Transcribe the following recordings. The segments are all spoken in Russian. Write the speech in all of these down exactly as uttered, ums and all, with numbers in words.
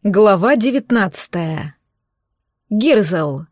Глава девятнадцатая. Гирзел.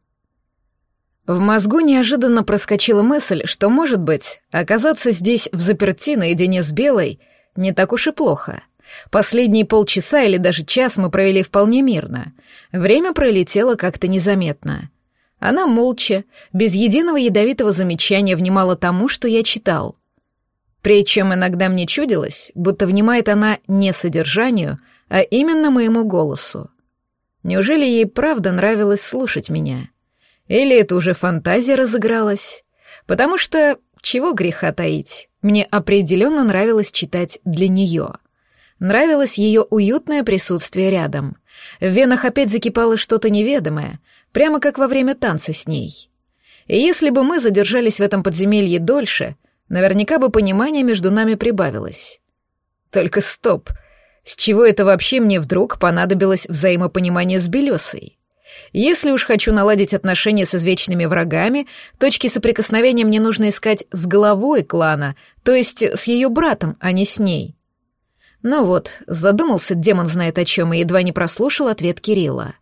В мозгу неожиданно проскочила мысль, что, может быть, оказаться здесь взаперти наедине с Белой не так уж и плохо. Последние полчаса или даже час мы провели вполне мирно. Время пролетело как-то незаметно. Она молча, без единого ядовитого замечания внимала тому, что я читал. Причем иногда мне чудилось, будто внимает она не содержанию, а именно моему голосу. Неужели ей правда нравилось слушать меня? Или это уже фантазия разыгралась? Потому что, чего греха таить, мне определенно нравилось читать для нее. Нравилось ее уютное присутствие рядом. В венах опять закипало что-то неведомое, прямо как во время танца с ней. И если бы мы задержались в этом подземелье дольше, наверняка бы понимание между нами прибавилось. Только стоп! С чего это вообще мне вдруг понадобилось взаимопонимание с Белесой? Если уж хочу наладить отношения с извечными врагами, точки соприкосновения мне нужно искать с главой клана, то есть с ее братом, а не с ней. Ну вот, задумался демон знает о чем и едва не прослушал ответ Кирилла.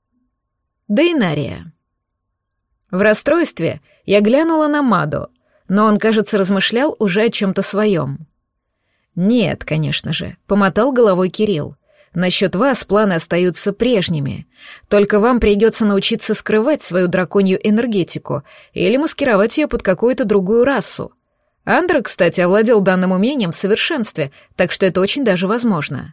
Дейнария. В расстройстве я глянула на Мадо, но он, кажется, размышлял уже о чем-то своем. «Нет, конечно же», — помотал головой Кирилл. «Насчет вас планы остаются прежними. Только вам придется научиться скрывать свою драконью энергетику или маскировать ее под какую-то другую расу. Андра, кстати, овладел данным умением в совершенстве, так что это очень даже возможно».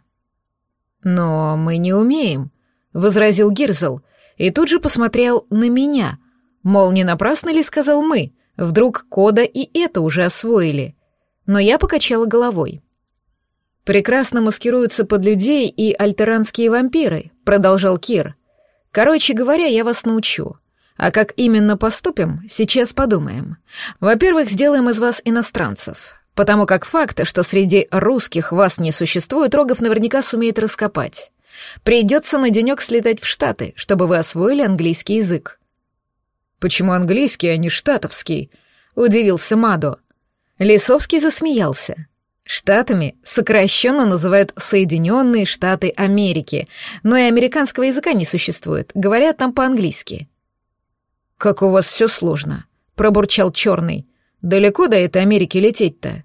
«Но мы не умеем», — возразил Гирзел, и тут же посмотрел на меня. Мол, не напрасно ли сказал «мы», вдруг Кода и это уже освоили. Но я покачала головой. «Прекрасно маскируются под людей и альтеранские вампиры», — продолжал Кир. «Короче говоря, я вас научу. А как именно поступим, сейчас подумаем. Во-первых, сделаем из вас иностранцев, потому как факт, что среди русских вас не существует, Рогов наверняка сумеет раскопать. Придется на денек слетать в Штаты, чтобы вы освоили английский язык». «Почему английский, а не штатовский?» — удивился Мадо. Лисовский засмеялся. Штатами сокращенно называют Соединенные Штаты Америки, но и американского языка не существует, говорят там по-английски. «Как у вас все сложно», — пробурчал Черный. «Далеко до этой Америки лететь-то?»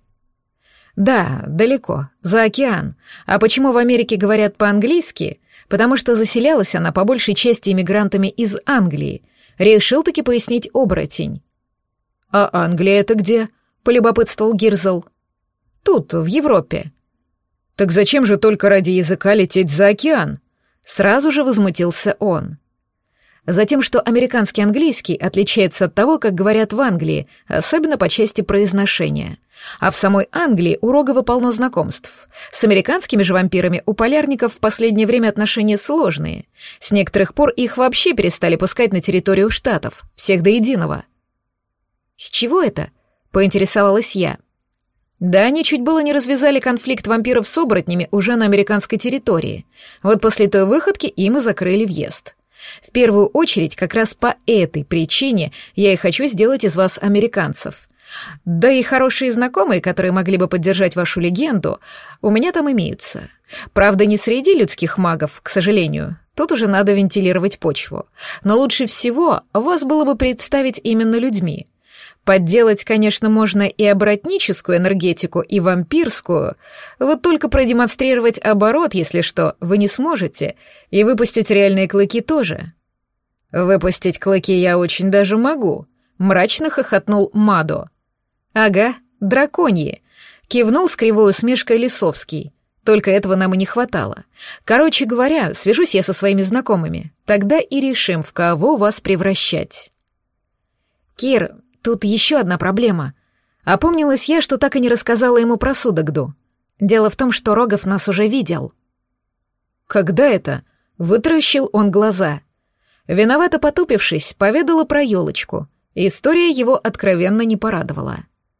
«Да, далеко, за океан. А почему в Америке говорят по-английски? Потому что заселялась она по большей части иммигрантами из Англии. Решил-таки пояснить оборотень». «А Англия это где?» — полюбопытствовал Гирзел. «Тут, в Европе». «Так зачем же только ради языка лететь за океан?» Сразу же возмутился он. Затем, что американский английский отличается от того, как говорят в Англии, особенно по части произношения. А в самой Англии у Рогова полно знакомств. С американскими же вампирами у полярников в последнее время отношения сложные. С некоторых пор их вообще перестали пускать на территорию штатов, всех до единого. «С чего это?» — поинтересовалась я. Да, они чуть было не развязали конфликт вампиров с оборотнями уже на американской территории. Вот после той выходки им и закрыли въезд. В первую очередь, как раз по этой причине я и хочу сделать из вас американцев. Да и хорошие знакомые, которые могли бы поддержать вашу легенду, у меня там имеются. Правда, не среди людских магов, к сожалению. Тут уже надо вентилировать почву. Но лучше всего вас было бы представить именно людьми. Подделать, конечно, можно и оборотническую энергетику, и вампирскую, вот только продемонстрировать оборот, если что, вы не сможете, и выпустить реальные клыки тоже. Выпустить клыки я очень даже могу, мрачно хохотнул Мадо. Ага, драконьи, кивнул с кривой усмешкой Лисовский. Только этого нам и не хватало. Короче говоря, свяжусь я со своими знакомыми, тогда и решим, в кого вас превращать. Кир, тут еще одна проблема. Опомнилась я, что так и не рассказала ему про Судогду. Дело в том, что Рогов нас уже видел. «Когда это?» — вытаращил он глаза. Виновато потупившись, поведала про елочку. История его откровенно не порадовала.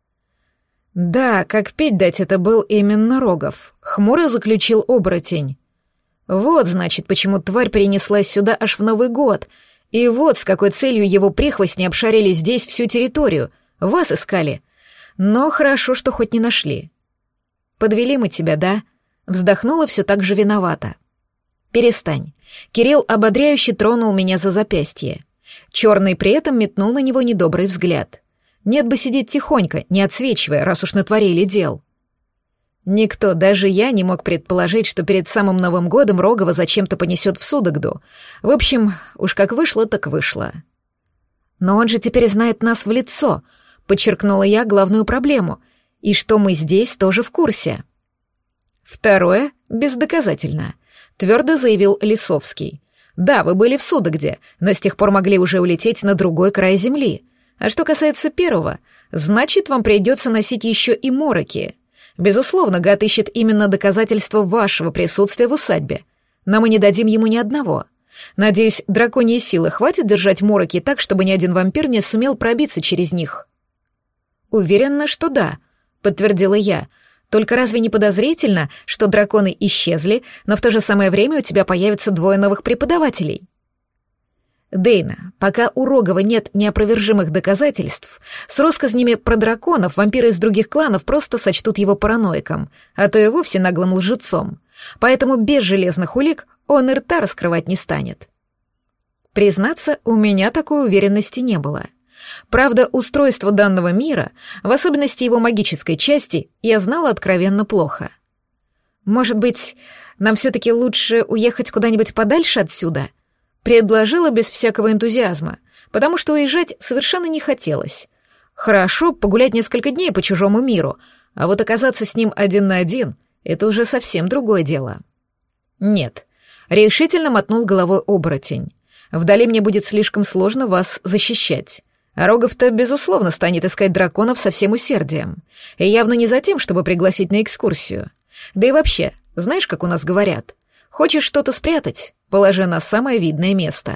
«Да, как пить дать, это был именно Рогов», — хмуро заключил оборотень. «Вот, значит, почему тварь перенеслась сюда аж в Новый год. И вот с какой целью его прихвостни обшарили здесь всю территорию. Вас искали. Но хорошо, что хоть не нашли. Подвели мы тебя, да?» Вздохнула все так же виновата. «Перестань». Кирилл ободряюще тронул меня за запястье. Черный при этом метнул на него недобрый взгляд. Нет бы сидеть тихонько, не отсвечивая, раз уж натворили дел. Никто, даже я, не мог предположить, что перед самым Новым годом Рогова зачем-то понесет в Судогду. В общем, уж как вышло, так вышло. «Но он же теперь знает нас в лицо», — подчеркнула я главную проблему, и что мы здесь тоже в курсе. «Второе — бездоказательно», — твердо заявил Лисовский. «Да, вы были в Судогде, но с тех пор могли уже улететь на другой край земли. А что касается первого, значит, вам придется носить еще и мороки. Безусловно, гад ищет именно доказательства вашего присутствия в усадьбе, но мы не дадим ему ни одного. Надеюсь, драконьей силы хватит держать мороки так, чтобы ни один вампир не сумел пробиться через них». «Уверена, что да», — подтвердила я. «Только разве не подозрительно, что драконы исчезли, но в то же самое время у тебя появится двое новых преподавателей?» «Дейна, пока у Рогова нет неопровержимых доказательств, с россказнями про драконов вампиры из других кланов просто сочтут его параноиком, а то и вовсе наглым лжецом. Поэтому без железных улик он и рта раскрывать не станет». Признаться, у меня такой уверенности не было. Правда, устройство данного мира, в особенности его магической части, я знала откровенно плохо. «Может быть, нам все-таки лучше уехать куда-нибудь подальше отсюда?» Предложила без всякого энтузиазма, потому что уезжать совершенно не хотелось. Хорошо погулять несколько дней по чужому миру, а вот оказаться с ним один на один — это уже совсем другое дело. «Нет», — решительно мотнул головой оборотень. «Вдали мне будет слишком сложно вас защищать. А Рогов-то, безусловно, станет искать драконов со всем усердием. И явно не за тем, чтобы пригласить на экскурсию. Да и вообще, знаешь, как у нас говорят, хочешь что-то спрятать, положи на самое видное место».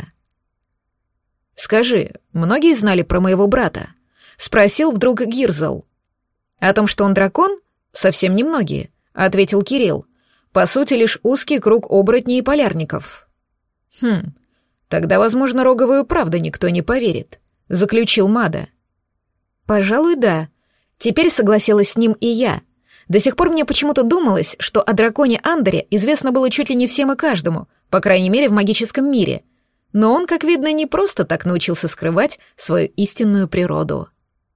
«Скажи, многие знали про моего брата?» — спросил вдруг Гирзл. «О том, что он дракон? Совсем немногие», — ответил Кирилл. «По сути, лишь узкий круг оборотней и полярников». «Хм, тогда, возможно, Рогову и правда никто не поверит», — заключил Мада. «Пожалуй, да. Теперь согласилась с ним и я. До сих пор мне почему-то думалось, что о драконе Андере известно было чуть ли не всем и каждому, по крайней мере, в магическом мире. Но он, как видно, не просто так научился скрывать свою истинную природу».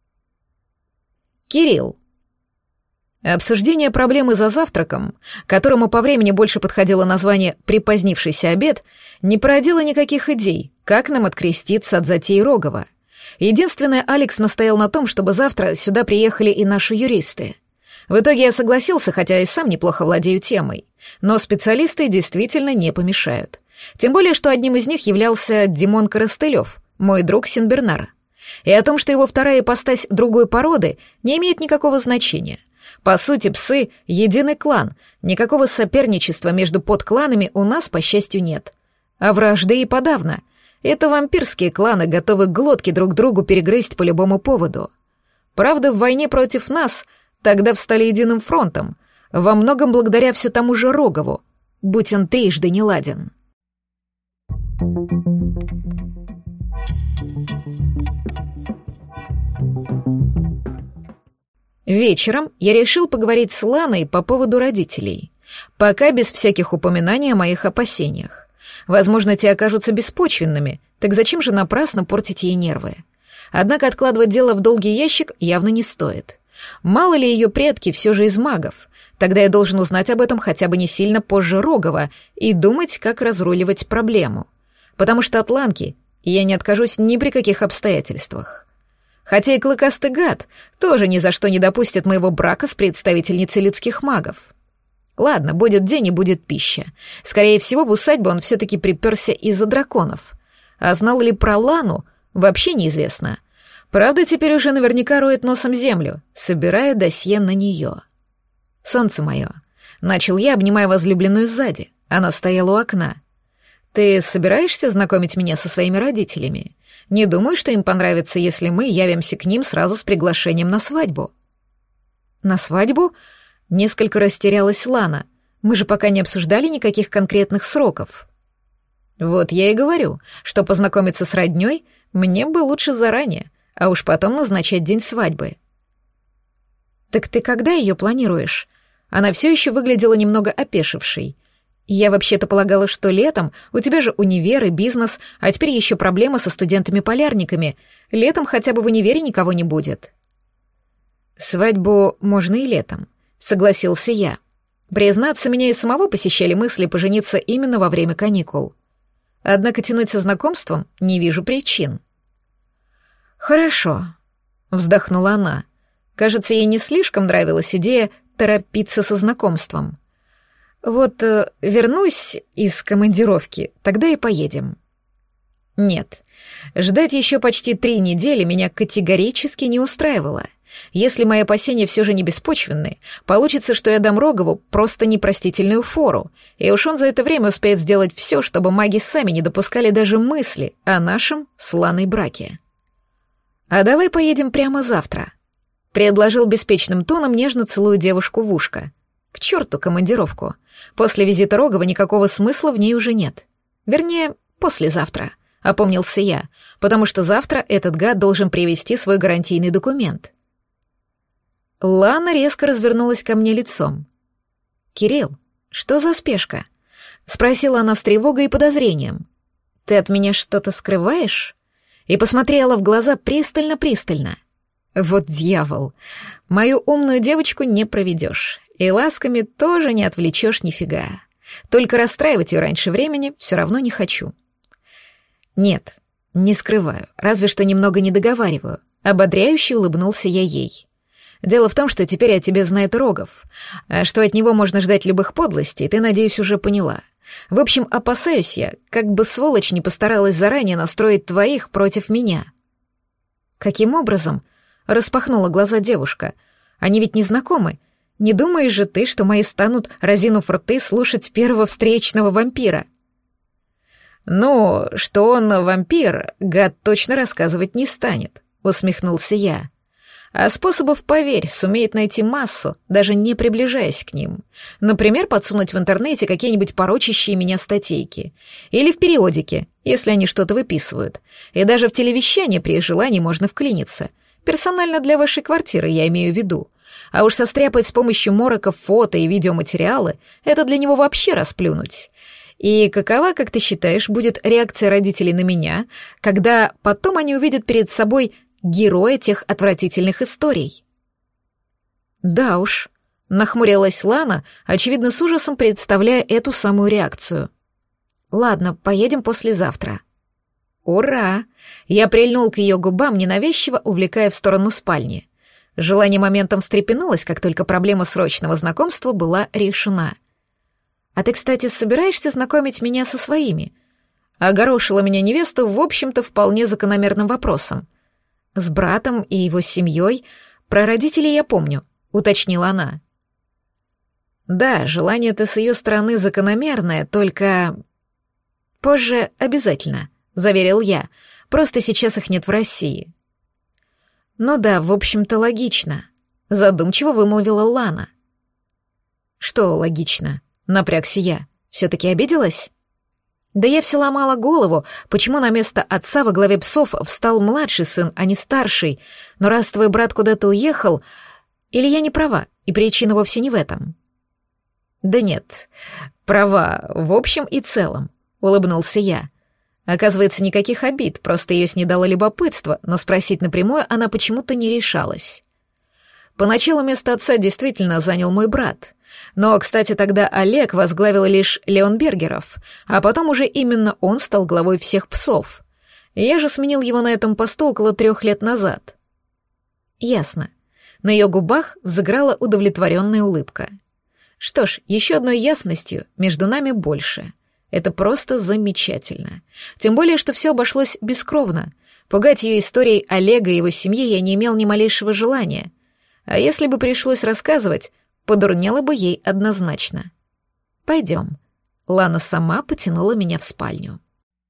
Кирилл. Обсуждение проблемы за завтраком, которому по времени больше подходило название «припозднившийся обед», не породило никаких идей, как нам откреститься от затеи Рогова. Единственное, Алекс настоял на том, чтобы завтра сюда приехали и наши юристы. В итоге я согласился, хотя и сам неплохо владею темой, но специалисты действительно не помешают. Тем более, что одним из них являлся Димон Коростылев, мой друг Синбернар. И о том, что его вторая ипостась другой породы, не имеет никакого значения. По сути, псы — единый клан, никакого соперничества между подкланами у нас, по счастью, нет. А вражды и подавно. Это вампирские кланы, готовы глотки друг другу перегрызть по любому поводу. Правда, в войне против нас тогда встали единым фронтом, во многом благодаря все тому же Рогову, будь он трижды неладен. Вечером я решил поговорить с Ланой по поводу родителей, пока без всяких упоминаний о моих опасениях. Возможно, те окажутся беспочвенными, так зачем же напрасно портить ей нервы? Однако откладывать дело в долгий ящик явно не стоит. Мало ли ее предки все же из магов, тогда я должен узнать об этом хотя бы не сильно позже Рогова и думать, как разруливать проблему. Потому что от Ланки я не откажусь ни при каких обстоятельствах. Хотя и клыкастый гад тоже ни за что не допустит моего брака с представительницей людских магов. Ладно, будет день и будет пища. Скорее всего, в усадьбу он все-таки приперся из-за драконов. А знал ли про Лану, вообще неизвестно. Правда, теперь уже наверняка роет носом землю, собирая досье на нее. «Солнце мое», — начал я, обнимая возлюбленную сзади. Она стояла у окна. «Ты собираешься знакомить меня со своими родителями? Не думаю, что им понравится, если мы явимся к ним сразу с приглашением на свадьбу». «На свадьбу?» Несколько растерялась Лана. «Мы же пока не обсуждали никаких конкретных сроков». «Вот я и говорю, что познакомиться с роднёй мне бы лучше заранее, а уж потом назначать день свадьбы». «Так ты когда её планируешь?» Она всё ещё выглядела немного опешившей. Я вообще-то полагала, что летом у тебя же универ и бизнес, а теперь еще проблема со студентами-полярниками. Летом хотя бы в универе никого не будет. Свадьбу можно и летом, согласился я. Признаться, меня и самого посещали мысли пожениться именно во время каникул. Однако тянуть со знакомством не вижу причин. «Хорошо», — вздохнула она. Кажется, ей не слишком нравилась идея торопиться со знакомством. «Вот э, вернусь из командировки, тогда и поедем». Нет, ждать еще почти три недели меня категорически не устраивало. Если мои опасения все же не беспочвенны, получится, что я дам Рогову просто непростительную фору, и уж он за это время успеет сделать все, чтобы маги сами не допускали даже мысли о нашем с Ланой браке. «А давай поедем прямо завтра», — предложил беспечным тоном, нежно целуя девушку в ушко. «К черту командировку. После визита Рогова никакого смысла в ней уже нет. Вернее, послезавтра», — опомнился я, потому что завтра этот гад должен привезти свой гарантийный документ. Лана резко развернулась ко мне лицом. «Кирилл, что за спешка?» — спросила она с тревогой и подозрением. «Ты от меня что-то скрываешь?» И посмотрела в глаза пристально-пристально. Вот дьявол, мою умную девочку не проведешь, и ласками тоже не отвлечешь нифига. Только расстраивать ее раньше времени все равно не хочу. Нет, не скрываю, разве что немного не договариваю. Ободряюще улыбнулся я ей. Дело в том, что теперь о тебе знает Рогов, а что от него можно ждать любых подлостей, ты, надеюсь, уже поняла. В общем, опасаюсь я, как бы сволочь не постаралась заранее настроить твоих против меня. Каким образом? Распахнула глаза девушка. Они ведь не знакомы. Не думаешь же ты, что мои станут, разинув рты, слушать первого встречного вампира? Ну, что он вампир, гад точно рассказывать не станет, усмехнулся я. А способов, поверь, сумеет найти массу, даже не приближаясь к ним. Например, подсунуть в интернете какие-нибудь порочащие меня статейки. Или в периодике, если они что-то выписывают. И даже в телевещание при желании можно вклиниться. Персонально для вашей квартиры, я имею в виду. А уж состряпать с помощью мороков фото и видеоматериалы — это для него вообще расплюнуть. И какова, как ты считаешь, будет реакция родителей на меня, когда потом они увидят перед собой героя тех отвратительных историй? Да уж, нахмурилась Лана, очевидно, с ужасом представляя эту самую реакцию. Ладно, поедем послезавтра. Ура! Я прильнул к ее губам, ненавязчиво увлекая в сторону спальни. Желание моментом встрепенулось, как только проблема срочного знакомства была решена. А ты, кстати, собираешься знакомить меня со своими? Огорошила меня невеста, в общем-то, вполне закономерным вопросом. С братом и его семьей. Про родителей я помню, уточнила она. Да, желание-то с ее стороны закономерное, только... Позже обязательно, заверил я. Просто сейчас их нет в России. Ну да, в общем-то, логично, задумчиво вымолвила Лана. Что логично? Напрягся я. Все-таки обиделась? Да я все ломала голову, почему на место отца во главе псов встал младший сын, а не старший. Но раз твой брат куда-то уехал... Или я не права, и причина вовсе не в этом? Да нет, права в общем и целом, улыбнулся я. Оказывается, никаких обид, просто ее снедало любопытство, но спросить напрямую она почему-то не решалась. Поначалу место отца действительно занял мой брат. Но, кстати, тогда Олег возглавил лишь Леонбергеров, а потом уже именно он стал главой всех псов. Я же сменил его на этом посту около трех лет назад. Ясно. На ее губах взыграла удовлетворенная улыбка. Что ж, еще одной ясностью между нами больше. Это просто замечательно. Тем более, что все обошлось бескровно. Пугать ее историей Олега и его семьи я не имел ни малейшего желания. А если бы пришлось рассказывать, подурнела бы ей однозначно. «Пойдем». Лана сама потянула меня в спальню.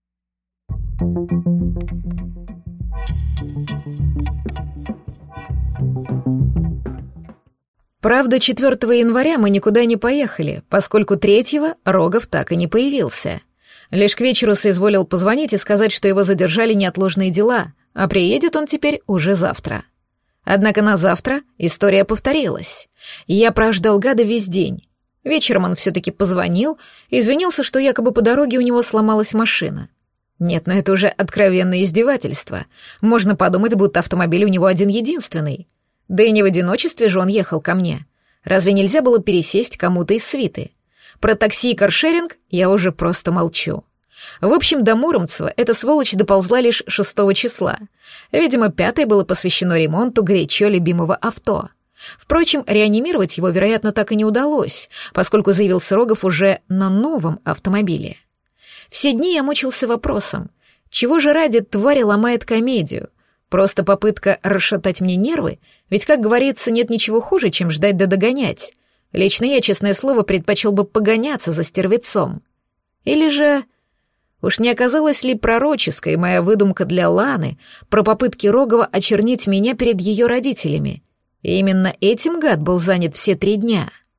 Правда, четвёртого января мы никуда не поехали, поскольку третьего Рогов так и не появился. Лишь к вечеру соизволил позвонить и сказать, что его задержали неотложные дела, а приедет он теперь уже завтра. Однако на завтра история повторилась, и я прождал гада весь день. Вечером он все-таки позвонил и извинился, что якобы по дороге у него сломалась машина. Нет, но это уже откровенное издевательство. Можно подумать, будто автомобиль у него один-единственный. Да и не в одиночестве же он ехал ко мне. Разве нельзя было пересесть кому-то из свиты? Про такси и каршеринг я уже просто молчу. В общем, до Муромцева эта сволочь доползла лишь шестого числа. Видимо, пятое было посвящено ремонту горячо любимого авто. Впрочем, реанимировать его, вероятно, так и не удалось, поскольку заявился Рогов уже на новом автомобиле. Все дни я мучился вопросом, чего же ради тварь ломает комедию? Просто попытка расшатать мне нервы? Ведь, как говорится, нет ничего хуже, чем ждать да догонять. Лично я, честное слово, предпочел бы погоняться за стервецом. Или же... Уж не оказалась ли пророческой моя выдумка для Ланы про попытки Рогова очернить меня перед ее родителями? И именно этим гад был занят все три дня.